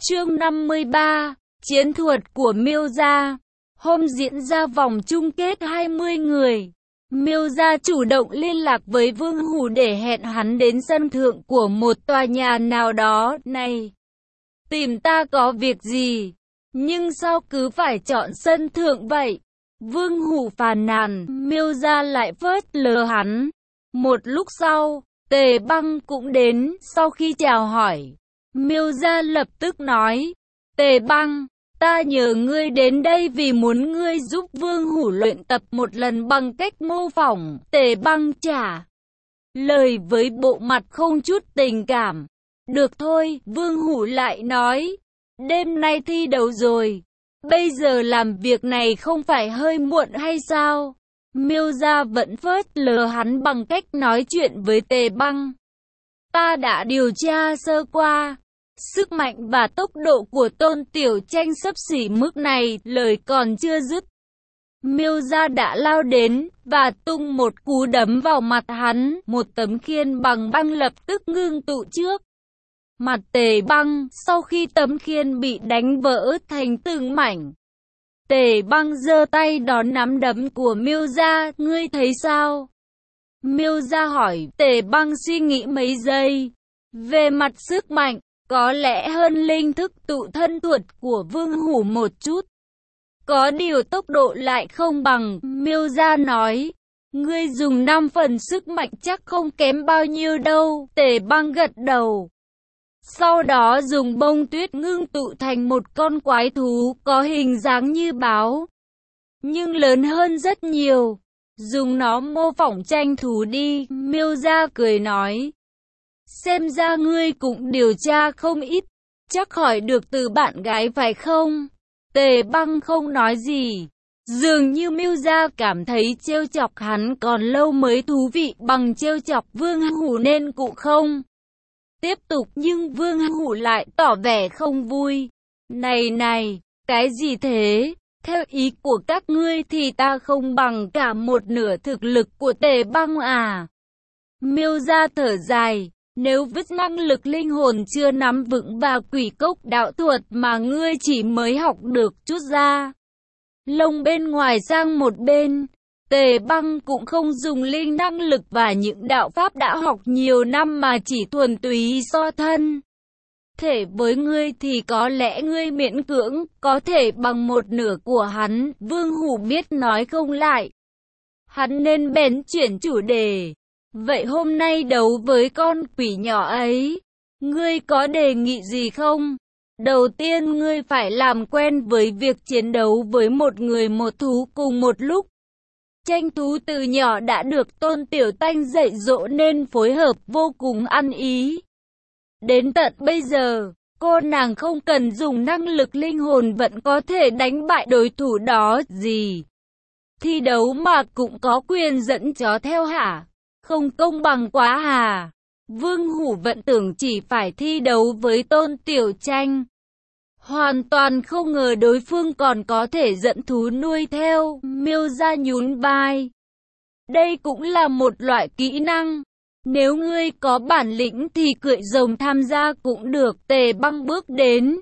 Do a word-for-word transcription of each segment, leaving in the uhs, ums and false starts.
Chương năm mươi ba, Chiến thuật của Miêu Gia. Hôm diễn ra vòng chung kết hai mươi người, Miêu Gia chủ động liên lạc với Vương Hủ để hẹn hắn đến sân thượng của một tòa nhà nào đó. Này, tìm ta có việc gì? Nhưng sao cứ phải chọn sân thượng vậy? Vương Hủ phàn nàn, Miêu Gia lại phớt lờ hắn. Một lúc sau, Tề Băng cũng đến. Sau khi chào hỏi, Miêu Gia lập tức nói, Tề Băng, ta nhờ ngươi đến đây vì muốn ngươi giúp Vương Hủ luyện tập một lần bằng cách mô phỏng. Tề Băng trả lời với bộ mặt không chút tình cảm. Được thôi, Vương Hủ lại nói, đêm nay thi đấu rồi, bây giờ làm việc này không phải hơi muộn hay sao? Miêu Gia vẫn phớt lờ hắn bằng cách nói chuyện với Tề Băng. Ta đã điều tra sơ qua, sức mạnh và tốc độ của Tôn Tiểu Tranh xấp xỉ mức này. Lời còn chưa dứt, Miêu Gia đã lao đến và tung một cú đấm vào mặt hắn. Một tấm khiên bằng băng lập tức ngưng tụ trước mặt Tề Băng. Sau khi tấm khiên bị đánh vỡ thành từng mảnh, Tề Băng giơ tay đón nắm đấm của Miêu Gia. Ngươi thấy sao? Miêu Gia hỏi. Tề Băng suy nghĩ mấy giây. Về mặt sức mạnh, có lẽ hơn linh thức tụ thân thuật của Vương Hủ một chút. Có điều tốc độ lại không bằng. Miêu Gia nói, ngươi dùng năm phần sức mạnh chắc không kém bao nhiêu đâu. Tề Băng gật đầu. Sau đó dùng bông tuyết ngưng tụ thành một con quái thú có hình dáng như báo, nhưng lớn hơn rất nhiều. Dùng nó mô phỏng tranh thú đi. Miêu Gia cười nói, xem ra ngươi cũng điều tra không ít, chắc hỏi được từ bạn gái phải không? Tề Băng không nói gì. Dường như Miêu Gia cảm thấy trêu chọc hắn còn lâu mới thú vị bằng trêu chọc Vương Hủ nên cũng không tiếp tục. Nhưng Vương Hủ lại tỏ vẻ không vui. Này này, cái gì thế? Theo ý của các ngươi thì ta không bằng cả một nửa thực lực của Tề Băng à? Miêu Gia thở dài. Nếu vứt năng lực linh hồn chưa nắm vững và quỷ cốc đạo thuật mà ngươi chỉ mới học được chút ra lông bên ngoài sang một bên, Tề Băng cũng không dùng linh năng lực và những đạo pháp đã học nhiều năm mà chỉ thuần túy so thân thể với ngươi thì có lẽ ngươi miễn cưỡng có thể bằng một nửa của hắn. Vương Hủ biết nói không lại, hắn nên bèn chuyển chủ đề. Vậy hôm nay đấu với con quỷ nhỏ ấy, ngươi có đề nghị gì không? Đầu tiên ngươi phải làm quen với việc chiến đấu với một người một thú cùng một lúc. Tranh thú từ nhỏ đã được Tôn Tiểu Tanh dạy dỗ nên phối hợp vô cùng ăn ý. Đến tận bây giờ, cô nàng không cần dùng năng lực linh hồn vẫn có thể đánh bại đối thủ đó. Gì? Thi đấu mà cũng có quyền dẫn chó theo hả? Không công bằng quá hà? Vương Hủ vẫn tưởng chỉ phải thi đấu với Tôn Tiểu Tranh, hoàn toàn không ngờ đối phương còn có thể dẫn thú nuôi theo. Miêu Gia nhún vai. Đây cũng là một loại kỹ năng. Nếu ngươi có bản lĩnh thì cưỡi rồng tham gia cũng được. Tề Băng bước đến.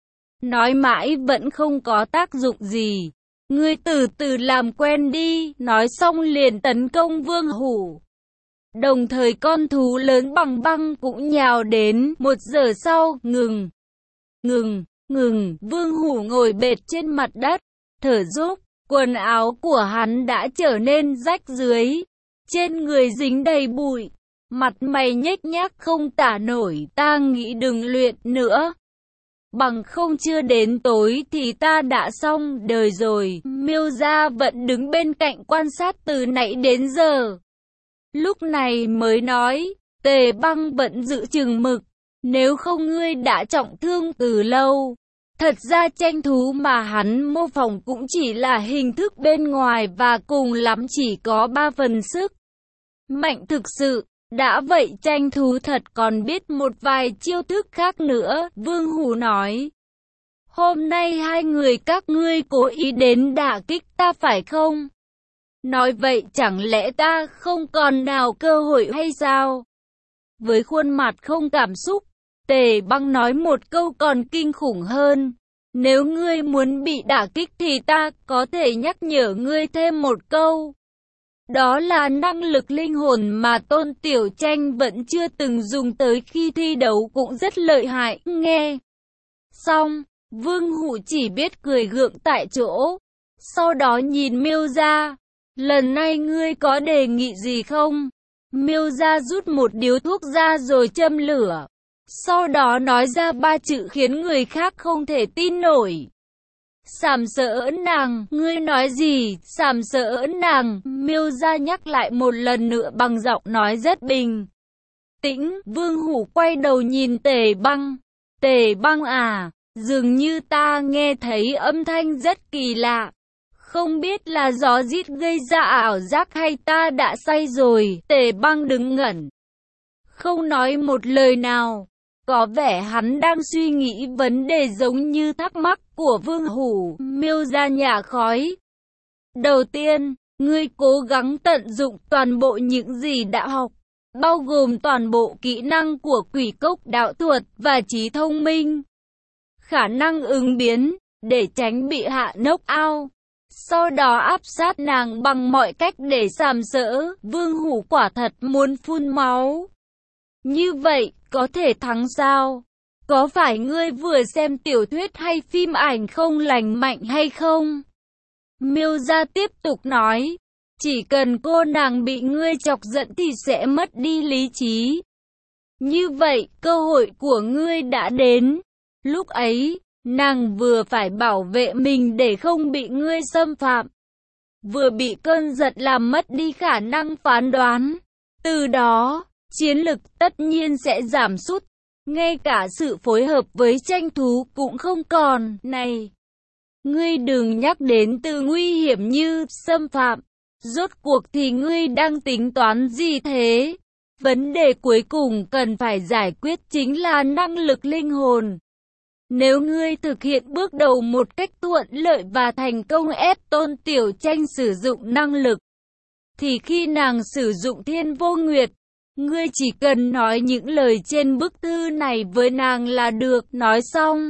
Nói mãi vẫn không có tác dụng gì. Ngươi từ từ làm quen đi. Nói xong liền tấn công Vương Hủ. Đồng thời con thú lớn bằng băng cũng nhào đến. Một giờ sau, ngừng, ngừng, ngừng. Vương Hủ ngồi bệt trên mặt đất, thở dốc. Quần áo của hắn đã trở nên rách rưới, trên người dính đầy bụi, mặt mày nhếch nhác không tả nổi. Ta nghĩ đừng luyện nữa, bằng không chưa đến tối thì ta đã xong đời rồi. Miêu Gia vẫn đứng bên cạnh quan sát từ nãy đến giờ. Lúc này mới nói, Tề Băng vẫn giữ chừng mực, nếu không ngươi đã trọng thương từ lâu. Thật ra tranh thú mà hắn mô phỏng cũng chỉ là hình thức bên ngoài và cùng lắm chỉ có ba phần sức mạnh thực sự. Đã vậy tranh thú thật còn biết một vài chiêu thức khác nữa. Vương Hủ nói, hôm nay hai người các ngươi cố ý đến đả kích ta phải không? Nói vậy chẳng lẽ ta không còn nào cơ hội hay sao? Với khuôn mặt không cảm xúc, Tề Băng nói một câu còn kinh khủng hơn. Nếu ngươi muốn bị đả kích thì ta có thể nhắc nhở ngươi thêm một câu. Đó là năng lực linh hồn mà Tôn Tiểu Tranh vẫn chưa từng dùng tới khi thi đấu cũng rất lợi hại. Nghe xong, Vương Hủ chỉ biết cười gượng tại chỗ. Sau đó nhìn Miêu Gia. Lần này ngươi có đề nghị gì không? Miêu Gia rút một điếu thuốc ra rồi châm lửa. Sau đó nói ra ba chữ khiến người khác không thể tin nổi. Sàm sỡ nàng, ngươi nói gì? Sàm sỡ nàng, Miêu Gia nhắc lại một lần nữa bằng giọng nói rất bình tĩnh. Vương Hủ quay đầu nhìn Tề Băng. Tề Băng à, dường như ta nghe thấy âm thanh rất kỳ lạ. Không biết là gió rít gây ra ảo giác hay ta đã say rồi. Tề Băng đứng ngẩn, không nói một lời nào. Có vẻ hắn đang suy nghĩ vấn đề giống như thắc mắc của Vương Hủ. Miêu Gia nhả khói. Đầu tiên, ngươi cố gắng tận dụng toàn bộ những gì đã học, bao gồm toàn bộ kỹ năng của Quỷ Cốc đạo thuật và trí thông minh, khả năng ứng biến, để tránh bị hạ knock out. Sau đó áp sát nàng bằng mọi cách để sàm sỡ. Vương Hủ quả thật muốn phun máu. Như vậy, có thể thắng sao? Có phải ngươi vừa xem tiểu thuyết hay phim ảnh không lành mạnh hay không? Miêu Gia tiếp tục nói. Chỉ cần cô nàng bị ngươi chọc giận thì sẽ mất đi lý trí. Như vậy, cơ hội của ngươi đã đến. Lúc ấy, nàng vừa phải bảo vệ mình để không bị ngươi xâm phạm, vừa bị cơn giận làm mất đi khả năng phán đoán. Từ đó, chiến lực tất nhiên sẽ giảm sút, ngay cả sự phối hợp với tranh thú cũng không còn. Này, ngươi đừng nhắc đến từ nguy hiểm như xâm phạm. Rốt cuộc thì ngươi đang tính toán gì thế? Vấn đề cuối cùng cần phải giải quyết chính là năng lực linh hồn. Nếu ngươi thực hiện bước đầu một cách thuận lợi và thành công ép Tôn Tiểu Tranh sử dụng năng lực, thì khi nàng sử dụng Thiên Vô Nguyệt, ngươi chỉ cần nói những lời trên bức thư này với nàng là được. Nói xong,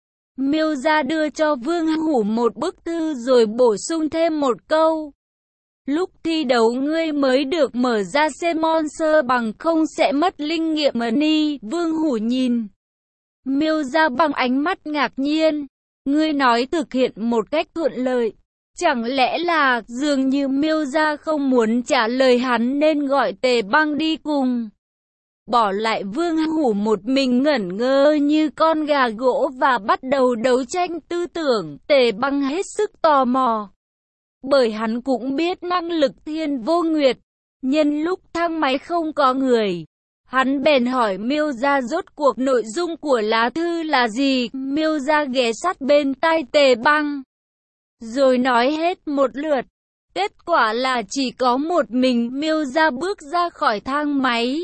Miêu Gia đưa cho Vương Hủ một bức thư rồi bổ sung thêm một câu. Lúc thi đấu ngươi mới được mở ra xem monster, bằng không sẽ mất linh nghiệm money. Vương Hủ nhìn Miêu Gia bằng ánh mắt ngạc nhiên. Ngươi nói thực hiện một cách thuận lợi. Chẳng lẽ là dường như Miêu Gia không muốn trả lời hắn nên gọi Tề Băng đi cùng. Bỏ lại Vương Hủ một mình ngẩn ngơ như con gà gỗ và bắt đầu đấu tranh tư tưởng. Tề Băng hết sức tò mò, bởi hắn cũng biết năng lực Thiên Vô Nguyệt. Nhân lúc thang máy không có người, hắn bèn hỏi Miêu Gia rốt cuộc nội dung của lá thư là gì. Miêu Gia ghé sát bên tai Tề Băng, rồi nói hết một lượt. Kết quả là chỉ có một mình Miêu Gia bước ra khỏi thang máy.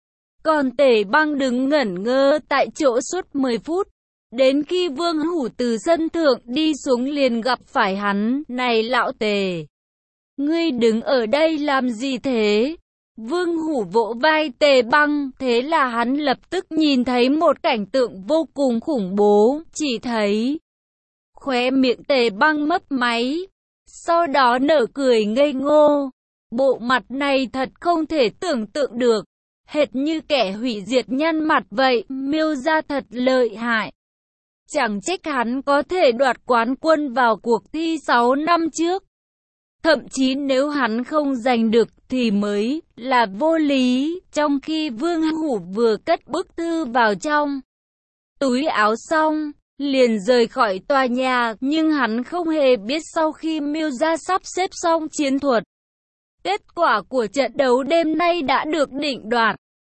Còn Tề Băng đứng ngẩn ngơ tại chỗ suốt mười phút. Đến khi Vương Hủ từ sân thượng đi xuống liền gặp phải hắn. Này lão Tề, ngươi đứng ở đây làm gì thế? Vương Hủ vỗ vai Tề Băng. Thế là hắn lập tức nhìn thấy một cảnh tượng vô cùng khủng bố. Chỉ thấy khóe miệng Tề Băng mấp máy, sau đó nở cười ngây ngô. Bộ mặt này thật không thể tưởng tượng được, hệt như kẻ hủy diệt nhân mặt vậy. Miêu Gia thật lợi hại. Chẳng trách hắn có thể đoạt quán quân vào cuộc thi sáu năm trước. Thậm chí nếu hắn không giành được thì mới là vô lý. Trong khi Vương Hủ vừa cất bức thư vào trong túi áo xong, liền rời khỏi tòa nhà. Nhưng hắn không hề biết sau khi Miêu Gia sắp xếp xong chiến thuật, kết quả của trận đấu đêm nay đã được định đoạt.